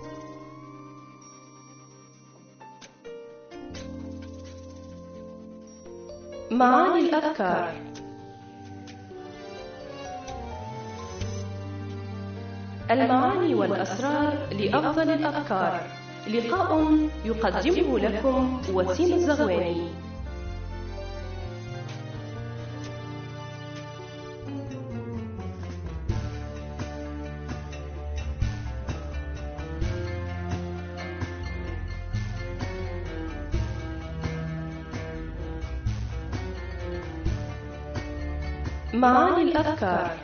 معاني الأذكار. المعاني والأسرار لأفضل الأذكار، لقاء يقدمه لكم وسيم الزغواني. معاني الأذكار.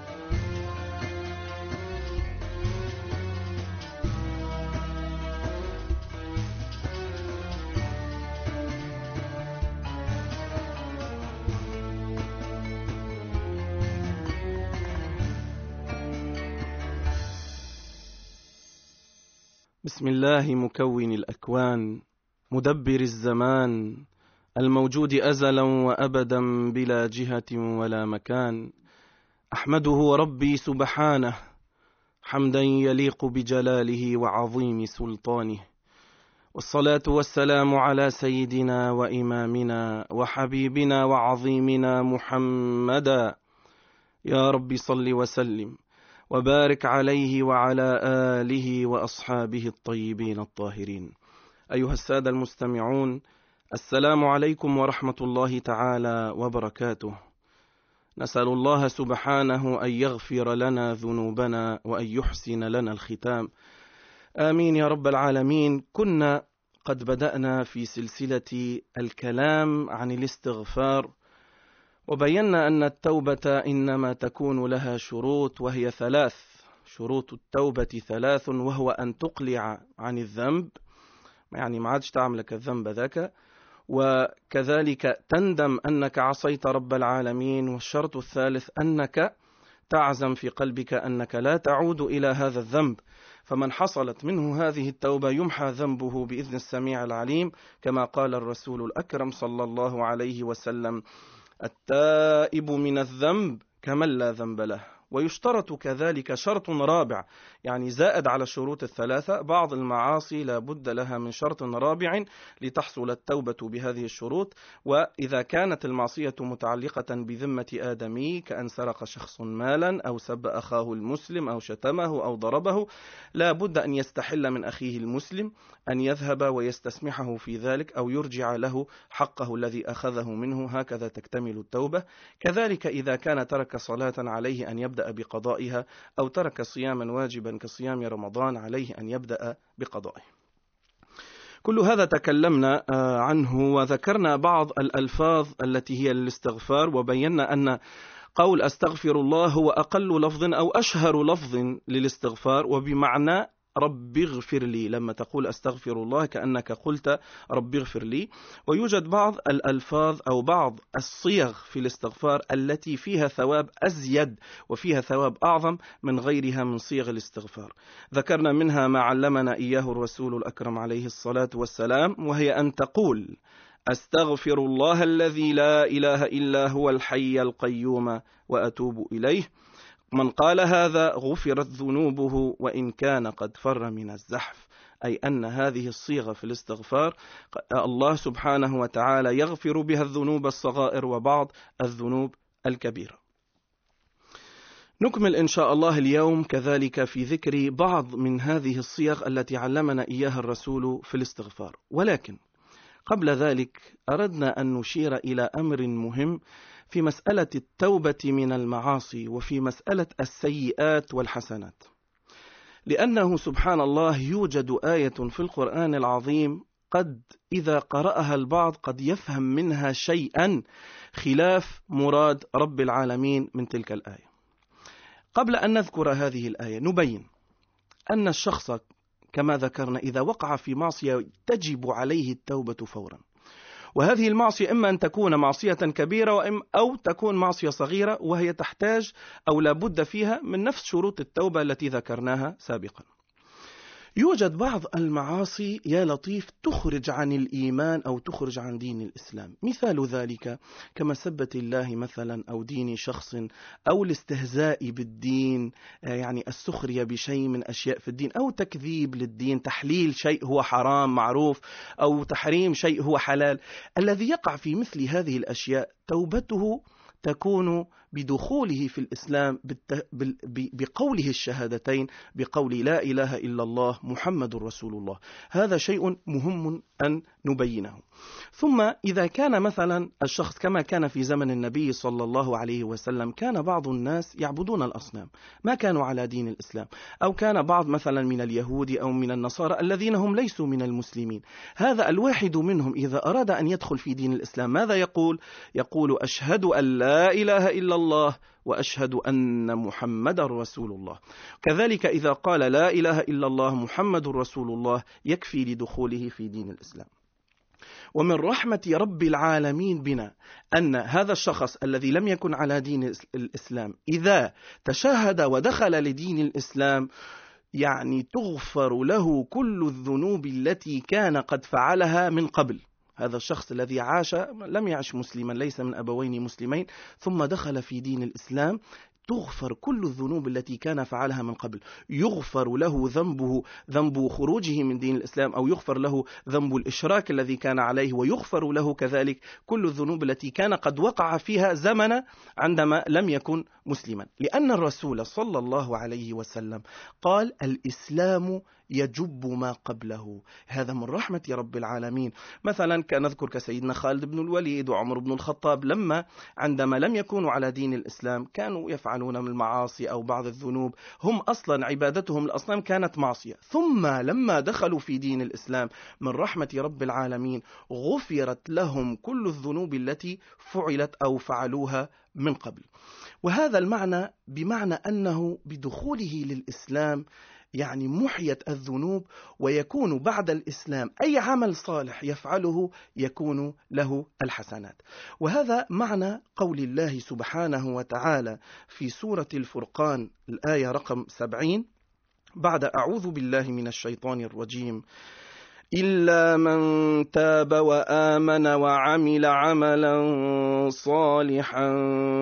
بسم الله مكون الأكوان، مدبر الزمان، الموجود أزلا وأبدا بلا جهة ولا مكان. أحمده ربي سبحانه حمدا يليق بجلاله وعظيم سلطانه، والصلاة والسلام على سيدنا وإمامنا وحبيبنا وعظيمنا محمدا. يا رب صل وسلم وبارك عليه وعلى آله وأصحابه الطيبين الطاهرين. أيها السادة المستمعون، السلام عليكم ورحمة الله تعالى وبركاته. نسأل الله سبحانه أن يغفر لنا ذنوبنا وأن يحسن لنا الختام، آمين يا رب العالمين. كنا قد بدأنا في سلسلة الكلام عن الاستغفار، وبينا أن التوبة إنما تكون لها شروط، وهي ثلاث. شروط التوبة ثلاث، وهو أن تقلع عن الذنب، يعني ما عادش تعملك الذنب ذاك، وكذلك تندم أنك عصيت رب العالمين، والشرط الثالث أنك تعزم في قلبك أنك لا تعود إلى هذا الذنب. فمن حصلت منه هذه التوبة يمحى ذنبه بإذن السميع العليم، كما قال الرسول الأكرم صلى الله عليه وسلم: التائب من الذنب كمن لا ذنب له. ويشترط كذلك شرط رابع، يعني زائد على الشروط الثلاثة، بعض المعاصي لا بد لها من شرط رابع لتحصل التوبة بهذه الشروط. وإذا كانت المعصية متعلقة بذمة آدمي، كأن سرق شخص مالا أو سب أخاه المسلم أو شتمه أو ضربه، لا بد أن يستحل من أخيه المسلم أن يذهب ويستسمحه في ذلك، أو يرجع له حقه الذي أخذه منه، هكذا تكتمل التوبة. كذلك إذا كان ترك صلاة عليه أن يبدأ بقضائها، أو ترك صياما واجبا كصيام رمضان عليه أن يبدأ بقضائه. كل هذا تكلمنا عنه، وذكرنا بعض الألفاظ التي هي للاستغفار، وبينا أن قول أستغفر الله هو أقل لفظ أو أشهر لفظ للاستغفار، وبمعنى رب اغفر لي. لما تقول أستغفر الله كأنك قلت رب اغفر لي. ويوجد بعض الألفاظ أو بعض الصيغ في الاستغفار التي فيها ثواب أزيد وفيها ثواب أعظم من غيرها من صيغ الاستغفار. ذكرنا منها ما علمنا إياه الرسول الأكرم عليه الصلاة والسلام، وهي أن تقول: أستغفر الله الذي لا إله إلا هو الحي القيوم وأتوب إليه. من قال هذا غفرت ذنوبه وإن كان قد فر من الزحف، أي أن هذه الصيغة في الاستغفار الله سبحانه وتعالى يغفر بها الذنوب الصغائر وبعض الذنوب الكبيرة. نكمل إن شاء الله اليوم كذلك في ذكر بعض من هذه الصيغ التي علمنا إياها الرسول في الاستغفار. ولكن قبل ذلك أردنا أن نشير إلى أمر مهم في مسألة التوبة من المعاصي، وفي مسألة السيئات والحسنات، لأنه سبحان الله يوجد آية في القرآن العظيم قد إذا قرأها البعض قد يفهم منها شيئا خلاف مراد رب العالمين من تلك الآية. قبل أن نذكر هذه الآية نبين أن الشخص كما ذكرنا إذا وقع في معصية تجب عليه التوبة فورا، وهذه المعصية إما أن تكون معصية كبيرة أو تكون معصية صغيرة، وهي تحتاج أو لا بد فيها من نفس شروط التوبة التي ذكرناها سابقا. يوجد بعض المعاصي يا لطيف تخرج عن الإيمان أو تخرج عن دين الإسلام. مثال ذلك كما سبة الله مثلا أو دين شخص أو الاستهزاء بالدين، يعني السخرية بشيء من أشياء في الدين، أو تكذيب للدين، تحليل شيء هو حرام معروف أو تحريم شيء هو حلال. الذي يقع في مثل هذه الأشياء توبته تكون بدخوله في الإسلام بقوله الشهادتين، بقول لا إله إلا الله محمد رسول الله. هذا شيء مهم أن نبينه. ثم إذا كان مثلا الشخص كما كان في زمن النبي صلى الله عليه وسلم، كان بعض الناس يعبدون الأصنام، ما كانوا على دين الإسلام، أو كان بعض مثلا من اليهود أو من النصارى الذين هم ليسوا من المسلمين. هذا الواحد منهم إذا أراد أن يدخل في دين الإسلام ماذا يقول؟ يقول أشهد أن لا إله إلا الله وأشهد أن محمد رسول الله. كذلك إذا قال لا إله إلا الله محمد رسول الله يكفي لدخوله في دين الإسلام. ومن رحمة رب العالمين بنا أن هذا الشخص الذي لم يكن على دين الإسلام إذا تشهد ودخل لدين الإسلام يعني تغفر له كل الذنوب التي كان قد فعلها من قبل. هذا الشخص الذي لم يعش مسلما، ليس من أبوين مسلمين، ثم دخل في دين الإسلام، تغفر كل الذنوب التي كان فعلها من قبل. يغفر له ذنب خروجه من دين الإسلام، أو يغفر له ذنب الإشراك الذي كان عليه، ويغفر له كذلك كل الذنوب التي كان قد وقع فيها زمن عندما لم يكن مسلما. لأن الرسول صلى الله عليه وسلم قال الإسلام يجب ما قبله. هذا من رحمة رب العالمين. مثلا كان نذكر كسيدنا خالد بن الوليد وعمر بن الخطاب، عندما لم يكونوا على دين الإسلام كانوا يفعلون من المعاصي أو بعض الذنوب، هم أصلا عبادتهم الأصنام كانت معصية، ثم لما دخلوا في دين الإسلام من رحمة رب العالمين غفرت لهم كل الذنوب التي فعلت أو فعلوها من قبل. وهذا المعنى بمعنى أنه بدخوله للإسلام يعني محيت الذنوب، ويكون بعد الإسلام أي عمل صالح يفعله يكون له الحسنات. وهذا معنى قول الله سبحانه وتعالى في سورة الفرقان الآية رقم 70 بعد أعوذ بالله من الشيطان الرجيم: إلا من تاب وآمن وعمل عملا صالحا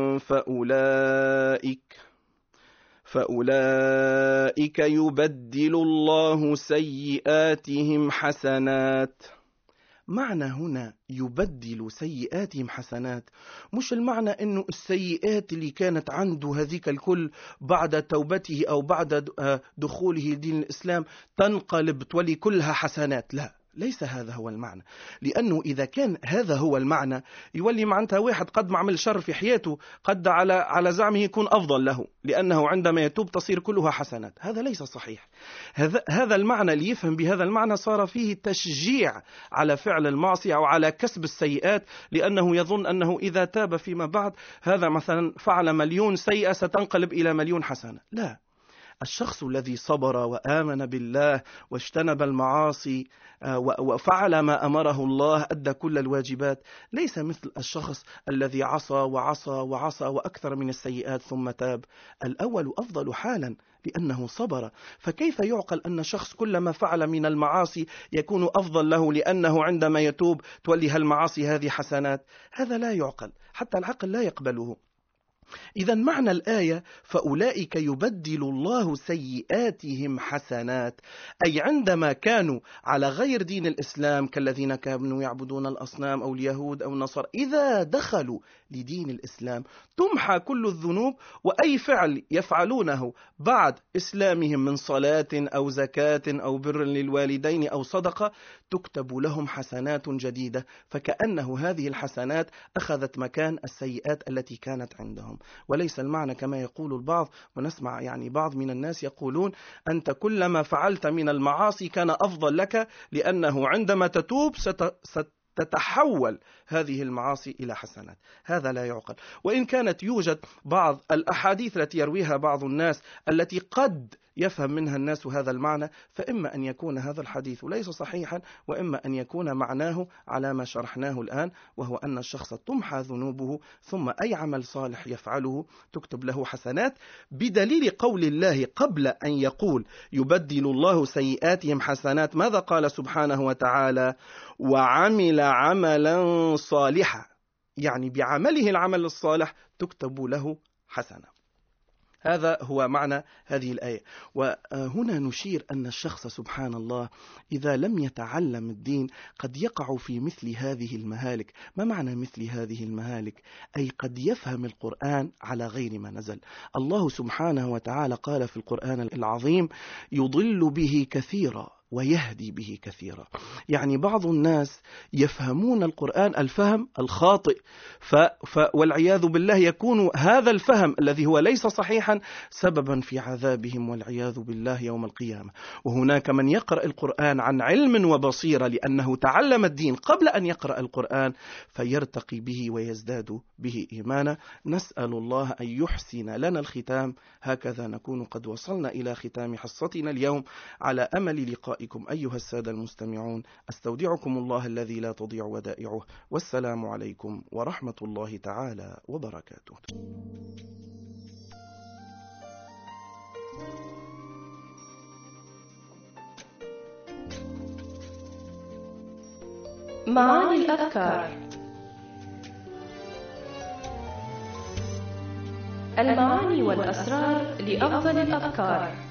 فأولئك يبدل الله سيئاتهم حسنات. معنى هنا يبدل سيئاتهم حسنات، مش المعنى أنه السيئات اللي كانت عنده هذيك الكل بعد توبته أو بعد دخوله لدين الإسلام تنقلب تولي كلها حسنات، لا، ليس هذا هو المعنى. لأنه إذا كان هذا هو المعنى يولي معناتها واحد قد ما عمل شر في حياته قد على زعمه يكون أفضل له، لأنه عندما يتوب تصير كلها حسنات. هذا ليس صحيح. هذا المعنى اللي يفهم بهذا المعنى صار فيه تشجيع على فعل المعصية أو على كسب السيئات، لأنه يظن أنه إذا تاب فيما بعد هذا مثلا فعل 1,000,000 سيئة ستنقلب إلى 1,000,000 حسنة. لا، الشخص الذي صبر وآمن بالله واجتنب المعاصي وفعل ما أمره الله، أدى كل الواجبات، ليس مثل الشخص الذي عصى وعصى وعصى وأكثر من السيئات ثم تاب. الأول أفضل حالا لأنه صبر. فكيف يعقل أن شخص كلما فعل من المعاصي يكون أفضل له لأنه عندما يتوب تولي هالمعاصي هذه حسنات؟ هذا لا يعقل، حتى العقل لا يقبله. إذا معنى الآية فأولئك يبدل الله سيئاتهم حسنات، أي عندما كانوا على غير دين الإسلام كالذين كانوا يعبدون الأصنام أو اليهود أو النصارى، إذا دخلوا لدين الإسلام تمحى كل الذنوب، وأي فعل يفعلونه بعد إسلامهم من صلاة أو زكاة أو بر للوالدين أو صدقة تكتب لهم حسنات جديدة، فكأنه هذه الحسنات أخذت مكان السيئات التي كانت عندهم. وليس المعنى كما يقول البعض، ونسمع يعني بعض من الناس يقولون أنت كلما فعلت من المعاصي كان أفضل لك، لأنه عندما تتوب ستتحول هذه المعاصي إلى حسنات. هذا لا يعقل. وإن كانت يوجد بعض الأحاديث التي يرويها بعض الناس التي قد يفهم منها الناس هذا المعنى، فإما أن يكون هذا الحديث ليس صحيحا، وإما أن يكون معناه على ما شرحناه الآن، وهو أن الشخص تمحى ذنوبه، ثم أي عمل صالح يفعله تكتب له حسنات، بدليل قول الله قبل أن يقول يبدل الله سيئاتهم حسنات، ماذا قال سبحانه وتعالى؟ وعمل عملا صالحا، يعني بعمله العمل الصالح تكتب له حسنة. هذا هو معنى هذه الآية. وهنا نشير أن الشخص سبحان الله إذا لم يتعلم الدين قد يقع في مثل هذه المهالك. ما معنى مثل هذه المهالك؟ أي قد يفهم القرآن على غير ما نزل. الله سبحانه وتعالى قال في القرآن العظيم يضل به كثيرا ويهدي به كثيرا. يعني بعض الناس يفهمون القرآن الفهم الخاطئ، والعياذ بالله يكون هذا الفهم الذي هو ليس صحيحا سببا في عذابهم والعياذ بالله يوم القيامة. وهناك من يقرأ القرآن عن علم وبصيرة لأنه تعلم الدين قبل أن يقرأ القرآن فيرتقي به ويزداد به إيمانا. نسأل الله أن يحسن لنا الختام. هكذا نكون قد وصلنا إلى ختام حصتنا اليوم، على أمل لقاء أيها السادة المستمعون. أستودعكم الله الذي لا تضيع ودائعه، والسلام عليكم ورحمة الله تعالى وبركاته. معاني الأذكار. المعاني والأسرار لأفضل الأذكار.